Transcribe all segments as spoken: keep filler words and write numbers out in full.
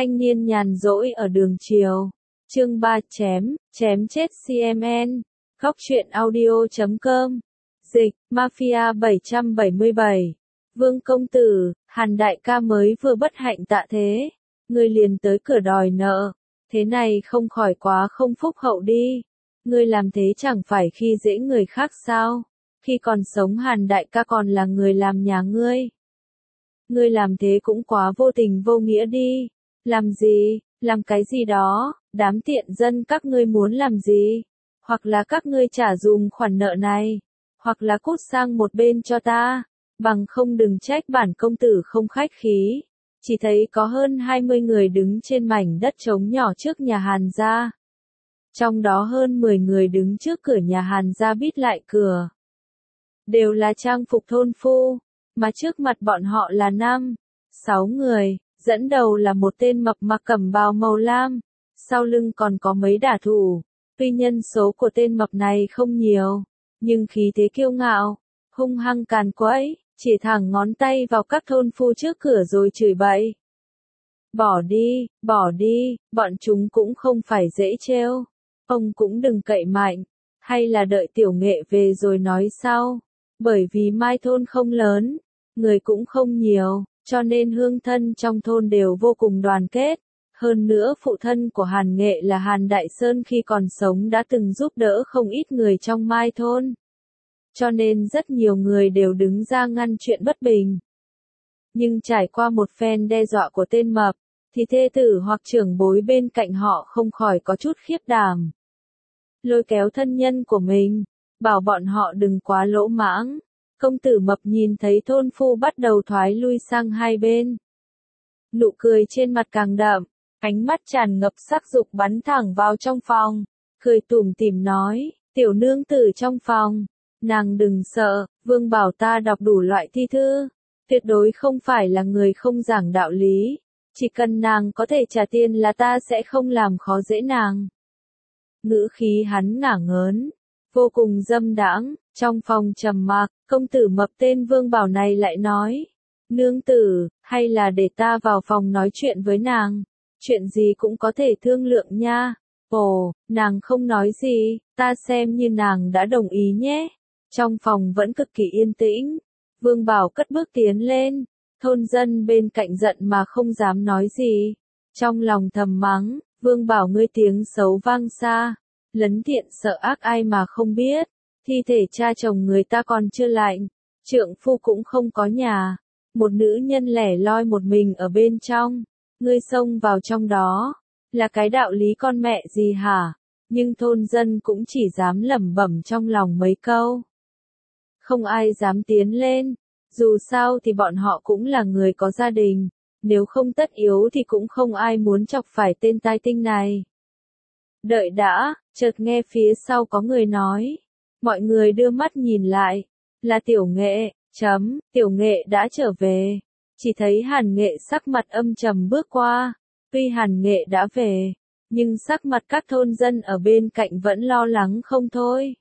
Thanh niên nhàn rỗi ở đường chiều. Chương ba chém, chém chết xê em en. Góc truyện audio chấm com. Dịch, Mafia bảy trăm bảy mươi bảy. Vương công tử, Hàn đại ca mới vừa bất hạnh tạ thế. Ngươi liền tới cửa đòi nợ. Thế này không khỏi quá không phúc hậu đi. Ngươi làm thế chẳng phải khi dễ người khác sao? Khi còn sống Hàn đại ca còn là người làm nhà ngươi. Ngươi làm thế cũng quá vô tình vô nghĩa đi. Làm gì, làm cái gì đó, đám tiện dân các ngươi muốn làm gì? Hoặc là các ngươi trả dùm khoản nợ này, hoặc là cút sang một bên cho ta, bằng không đừng trách bản công tử không khách khí. Chỉ thấy có hơn hai mươi người đứng trên mảnh đất trống nhỏ trước nhà Hàn gia. Trong đó hơn mười người đứng trước cửa nhà Hàn gia bít lại cửa. Đều là trang phục thôn phu, mà trước mặt bọn họ là năm, sáu người, dẫn đầu là một tên mập mặc cẩm bào màu lam, sau lưng còn có mấy đả thủ. Tuy nhân số của tên mập này không nhiều, nhưng khí thế kiêu ngạo, hung hăng càn quấy, chỉ thẳng ngón tay vào các thôn phu trước cửa rồi chửi bậy. Bỏ đi, bỏ đi, bọn chúng cũng không phải dễ trêu. Ông cũng đừng cậy mạnh, hay là đợi tiểu nghệ về rồi nói sau. Bởi vì Mai thôn không lớn, người cũng không nhiều, cho nên hương thân trong thôn đều vô cùng đoàn kết. Hơn nữa phụ thân của Hàn Nghệ là Hàn Đại Sơn khi còn sống đã từng giúp đỡ không ít người trong Mai thôn. Cho nên rất nhiều người đều đứng ra ngăn chuyện bất bình. Nhưng trải qua một phen đe dọa của tên mập, thì thê tử hoặc trưởng bối bên cạnh họ không khỏi có chút khiếp đảm. Lôi kéo thân nhân của mình, bảo bọn họ đừng quá lỗ mãng. Công tử mập nhìn thấy thôn phu bắt đầu thoái lui sang hai bên. Nụ cười trên mặt càng đậm, ánh mắt tràn ngập sắc dục bắn thẳng vào trong phòng. Cười tủm tỉm nói, tiểu nương tử trong phòng, nàng đừng sợ, vương bảo ta đọc đủ loại thi thư. Tuyệt đối không phải là người không giảng đạo lý. Chỉ cần nàng có thể trả tiền là ta sẽ không làm khó dễ nàng. Ngữ khí hắn ngả ngớn, vô cùng dâm đãng. Trong phòng trầm mặc, công tử mập tên Vương Bảo này lại nói, nương tử, hay là để ta vào phòng nói chuyện với nàng, chuyện gì cũng có thể thương lượng nha. Ồ, nàng không nói gì, ta xem như nàng đã đồng ý nhé. Trong phòng vẫn cực kỳ yên tĩnh, Vương Bảo cất bước tiến lên, thôn dân bên cạnh giận mà không dám nói gì. Trong lòng thầm mắng, Vương Bảo ngươi tiếng xấu vang xa, lấn thiện sợ ác ai mà không biết. Thi thể cha chồng người ta còn chưa lạnh, trượng phu cũng không có nhà, một nữ nhân lẻ loi một mình ở bên trong, ngươi xông vào trong đó, là cái đạo lý con mẹ gì hả? Nhưng thôn dân cũng chỉ dám lẩm bẩm trong lòng mấy câu. Không ai dám tiến lên, dù sao thì bọn họ cũng là người có gia đình, nếu không tất yếu thì cũng không ai muốn chọc phải tên tai tinh này. Đợi đã, chợt nghe phía sau có người nói. Mọi người đưa mắt nhìn lại, là tiểu nghệ, chấm, tiểu nghệ đã trở về. Chỉ thấy Hàn Nghệ sắc mặt âm trầm bước qua, tuy Hàn Nghệ đã về, nhưng sắc mặt các thôn dân ở bên cạnh vẫn lo lắng không thôi.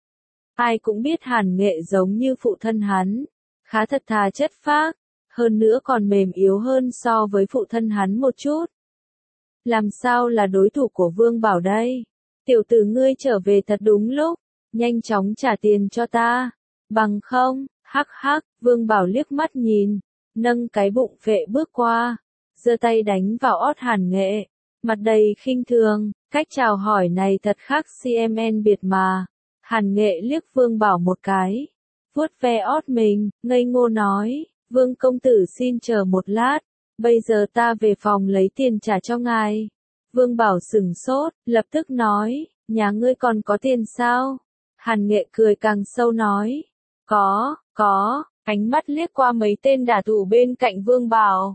Ai cũng biết Hàn Nghệ giống như phụ thân hắn, khá thật thà chất phác, hơn nữa còn mềm yếu hơn so với phụ thân hắn một chút. Làm sao là đối thủ của Vương Bảo đây? Tiểu tử ngươi trở về thật đúng lúc. Nhanh chóng trả tiền cho ta, bằng không, hắc hắc, Vương Bảo liếc mắt nhìn, nâng cái bụng phệ bước qua, giơ tay đánh vào ót Hàn Nghệ, mặt đầy khinh thường, cách chào hỏi này thật khác xê em en biệt mà. Hàn Nghệ liếc Vương Bảo một cái, vuốt ve ót mình, ngây ngô nói, Vương công tử xin chờ một lát, bây giờ ta về phòng lấy tiền trả cho ngài. Vương Bảo sửng sốt, lập tức nói, nhà ngươi còn có tiền sao? Hàn Nghệ cười càng sâu nói, có, có, ánh mắt liếc qua mấy tên đả thủ bên cạnh Vương Bảo.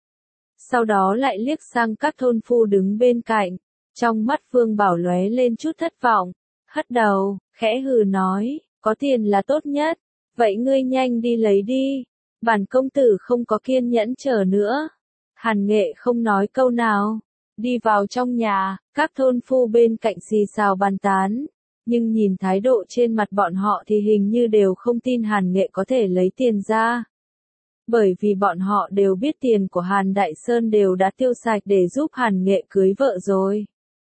Sau đó lại liếc sang các thôn phu đứng bên cạnh, trong mắt Vương Bảo lóe lên chút thất vọng, hất đầu, khẽ hừ nói, có tiền là tốt nhất, vậy ngươi nhanh đi lấy đi, bản công tử không có kiên nhẫn chờ nữa. Hàn Nghệ không nói câu nào, đi vào trong nhà, các thôn phu bên cạnh xì xào bàn tán. Nhưng nhìn thái độ trên mặt bọn họ thì hình như đều không tin Hàn Nghệ có thể lấy tiền ra. bởi vì bọn họ đều biết tiền của Hàn Đại Sơn đều đã tiêu sạch để giúp Hàn Nghệ cưới vợ rồi.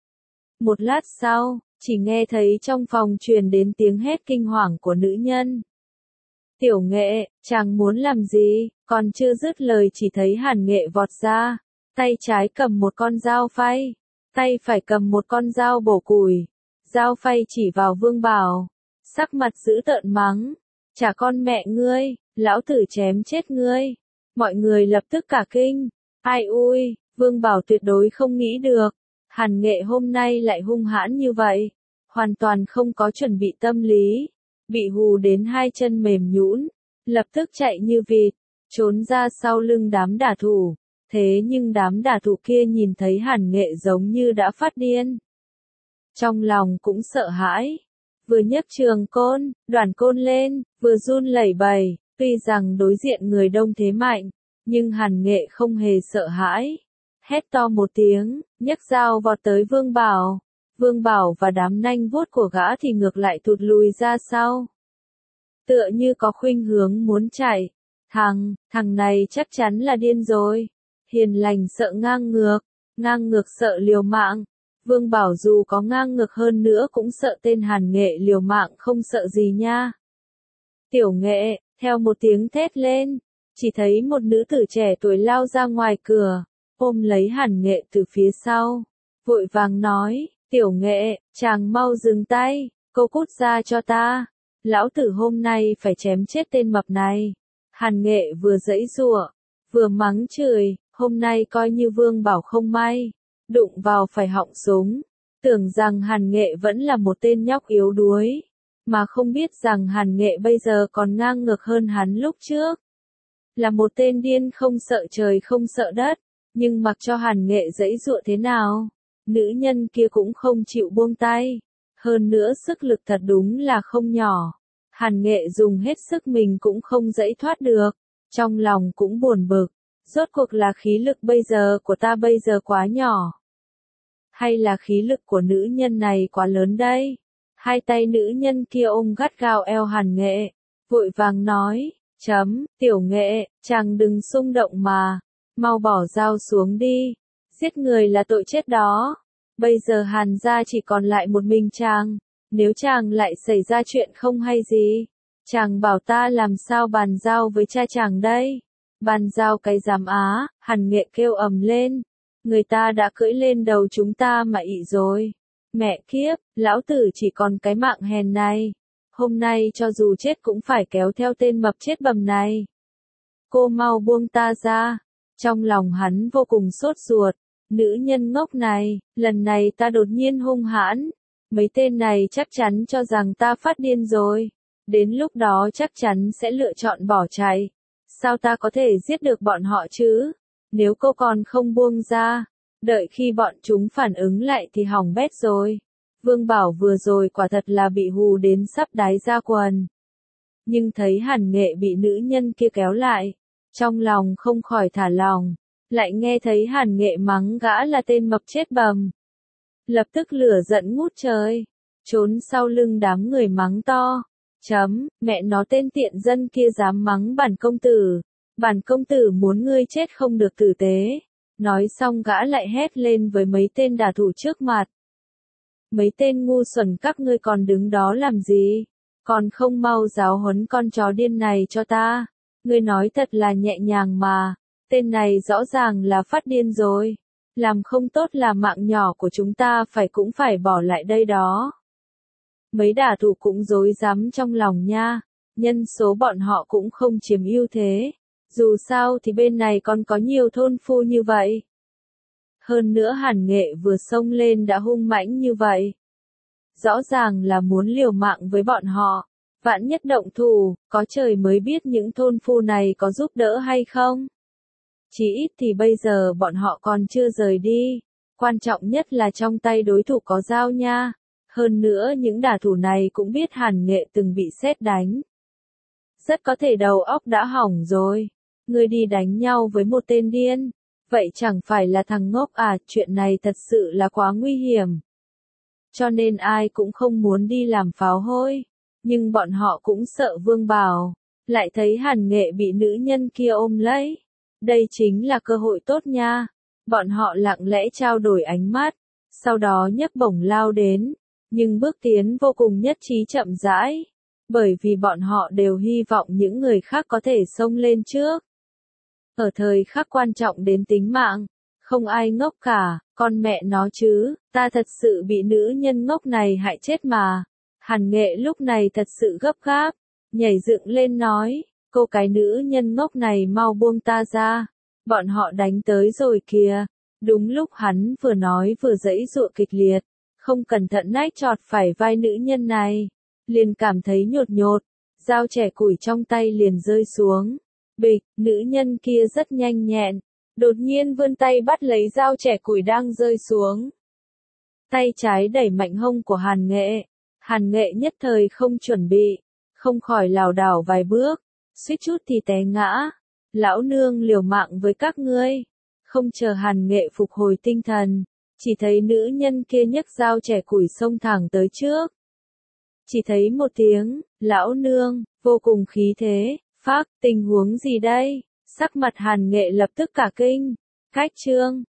Một lát sau, chỉ nghe thấy trong phòng truyền đến tiếng hét kinh hoàng của nữ nhân. Tiểu Nghệ, chàng muốn làm gì? Còn chưa dứt lời chỉ thấy Hàn Nghệ vọt ra, tay trái cầm một con dao phay, tay phải cầm một con dao bổ củi, dao phay chỉ vào Vương Bảo, sắc mặt dữ tợn mắng, trả con mẹ ngươi, lão tử chém chết ngươi. Mọi người lập tức cả kinh, ai ui, Vương Bảo tuyệt đối không nghĩ được, Hàn Nghệ hôm nay lại hung hãn như vậy, hoàn toàn không có chuẩn bị tâm lý, bị hù đến hai chân mềm nhũn, lập tức chạy như vịt, trốn ra sau lưng đám đả thủ. Thế nhưng đám đả thủ kia nhìn thấy Hàn Nghệ giống như đã phát điên. Trong lòng cũng sợ hãi. Vừa nhấc trường côn, đoàn côn lên, vừa run lẩy bẩy, tuy rằng đối diện người đông thế mạnh, nhưng Hàn Nghệ không hề sợ hãi. Hét to một tiếng, nhấc dao vọt tới Vương Bảo. Vương Bảo và đám nanh vuốt của gã thì ngược lại thụt lùi ra sau. Tựa như có khuynh hướng muốn chạy. Thằng, thằng này chắc chắn là điên rồi. Hiền lành sợ ngang ngược, ngang ngược sợ liều mạng. Vương Bảo dù có ngang ngược hơn nữa cũng sợ tên Hàn Nghệ liều mạng không sợ gì nha. Tiểu Nghệ, theo một tiếng thét lên, chỉ thấy một nữ tử trẻ tuổi lao ra ngoài cửa, ôm lấy Hàn Nghệ từ phía sau, vội vàng nói, Tiểu Nghệ, chàng mau dừng tay, cô cút ra cho ta, lão tử hôm nay phải chém chết tên mập này. Hàn Nghệ vừa giãy giụa, vừa mắng chửi, hôm nay coi như Vương Bảo không may, đụng vào phải họng súng, tưởng rằng Hàn Nghệ vẫn là một tên nhóc yếu đuối, mà không biết rằng Hàn Nghệ bây giờ còn ngang ngược hơn hắn lúc trước. Là một tên điên không sợ trời không sợ đất, nhưng mặc cho Hàn Nghệ giãy giụa thế nào, nữ nhân kia cũng không chịu buông tay, hơn nữa sức lực thật đúng là không nhỏ. Hàn Nghệ dùng hết sức mình cũng không giãy thoát được, trong lòng cũng buồn bực. Rốt cuộc là khí lực bây giờ của ta bây giờ quá nhỏ? Hay là khí lực của nữ nhân này quá lớn đây? Hai tay nữ nhân kia ôm gắt gao eo Hàn Nghệ, vội vàng nói, chấm, Tiểu Nghệ, chàng đừng xung động mà, mau bỏ dao xuống đi, giết người là tội chết đó. Bây giờ Hàn gia chỉ còn lại một mình chàng, nếu chàng lại xảy ra chuyện không hay gì, chàng bảo ta làm sao bàn giao với cha chàng đây? Bàn giao cái giám á, Hàn Nghệ kêu ầm lên. Người ta đã cưỡi lên đầu chúng ta mà ị rồi. Mẹ kiếp, lão tử chỉ còn cái mạng hèn này. Hôm nay cho dù chết cũng phải kéo theo tên mập chết bầm này. Cô mau buông ta ra. Trong lòng hắn vô cùng sốt ruột. Nữ nhân ngốc này, lần này ta đột nhiên hung hãn. Mấy tên này chắc chắn cho rằng ta phát điên rồi. Đến lúc đó chắc chắn sẽ lựa chọn bỏ chạy. Sao ta có thể giết được bọn họ chứ? Nếu cô còn không buông ra, đợi khi bọn chúng phản ứng lại thì hỏng bét rồi. Vương Bảo vừa rồi quả thật là bị hù đến sắp đái ra quần. Nhưng thấy Hàn Nghệ bị nữ nhân kia kéo lại, trong lòng không khỏi thả lòng, lại nghe thấy Hàn Nghệ mắng gã là tên mập chết bầm. Lập tức lửa giận ngút trời, trốn sau lưng đám người mắng to. Chấm, mẹ nó tên tiện dân kia dám mắng bản công tử. Bản công tử muốn ngươi chết không được tử tế. Nói xong gã lại hét lên với mấy tên đả thủ trước mặt. Mấy tên ngu xuẩn các ngươi còn đứng đó làm gì? Còn không mau giáo huấn con chó điên này cho ta. Ngươi nói thật là nhẹ nhàng mà. Tên này rõ ràng là phát điên rồi. Làm không tốt là mạng nhỏ của chúng ta phải cũng phải bỏ lại đây đó. Mấy đả thủ cũng rối rắm trong lòng nha, nhân số bọn họ cũng không chiếm ưu thế, dù sao thì bên này còn có nhiều thôn phu như vậy. Hơn nữa Hàn Nghệ vừa xông lên đã hung mãnh như vậy. Rõ ràng là muốn liều mạng với bọn họ, vạn nhất động thủ, có trời mới biết những thôn phu này có giúp đỡ hay không. Chỉ ít thì bây giờ bọn họ còn chưa rời đi, quan trọng nhất là trong tay đối thủ có dao nha. Hơn nữa những đả thủ này cũng biết Hàn Nghệ từng bị sét đánh. Rất có thể đầu óc đã hỏng rồi. Ngươi đi đánh nhau với một tên điên. Vậy chẳng phải là thằng ngốc à, chuyện này thật sự là quá nguy hiểm. Cho nên ai cũng không muốn đi làm pháo hôi. Nhưng bọn họ cũng sợ Vương Bảo. lại thấy Hàn Nghệ bị nữ nhân kia ôm lấy. Đây chính là cơ hội tốt nha. Bọn họ lặng lẽ trao đổi ánh mắt, sau đó nhấc bổng lao đến, nhưng bước tiến vô cùng nhất trí chậm rãi, bởi vì bọn họ đều hy vọng những người khác có thể xông lên trước. Ở thời khắc quan trọng đến tính mạng, không ai ngốc cả, con mẹ nó chứ, ta thật sự bị nữ nhân ngốc này hại chết mà. Hàn Nghệ lúc này thật sự gấp gáp, nhảy dựng lên nói, cô cái nữ nhân ngốc này mau buông ta ra, bọn họ đánh tới rồi kìa. Đúng lúc hắn vừa nói vừa giãy giụa kịch liệt, không cẩn thận nách chọt phải vai nữ nhân này, liền cảm thấy nhột nhột, dao chẻ củi trong tay liền rơi xuống. Bịch, nữ nhân kia rất nhanh nhẹn, đột nhiên vươn tay bắt lấy dao chẻ củi đang rơi xuống. Tay trái đẩy mạnh hông của Hàn Nghệ, Hàn Nghệ nhất thời không chuẩn bị, không khỏi lảo đảo vài bước, suýt chút thì té ngã. Lão nương liều mạng với các ngươi. Không chờ Hàn Nghệ phục hồi tinh thần, chỉ thấy nữ nhân kia nhấc dao chẻ củi xông thẳng tới trước. Chỉ thấy một tiếng, lão nương, vô cùng khí thế, phác, tình huống gì đây? Sắc mặt Hàn Nghệ lập tức cả kinh. Cách chương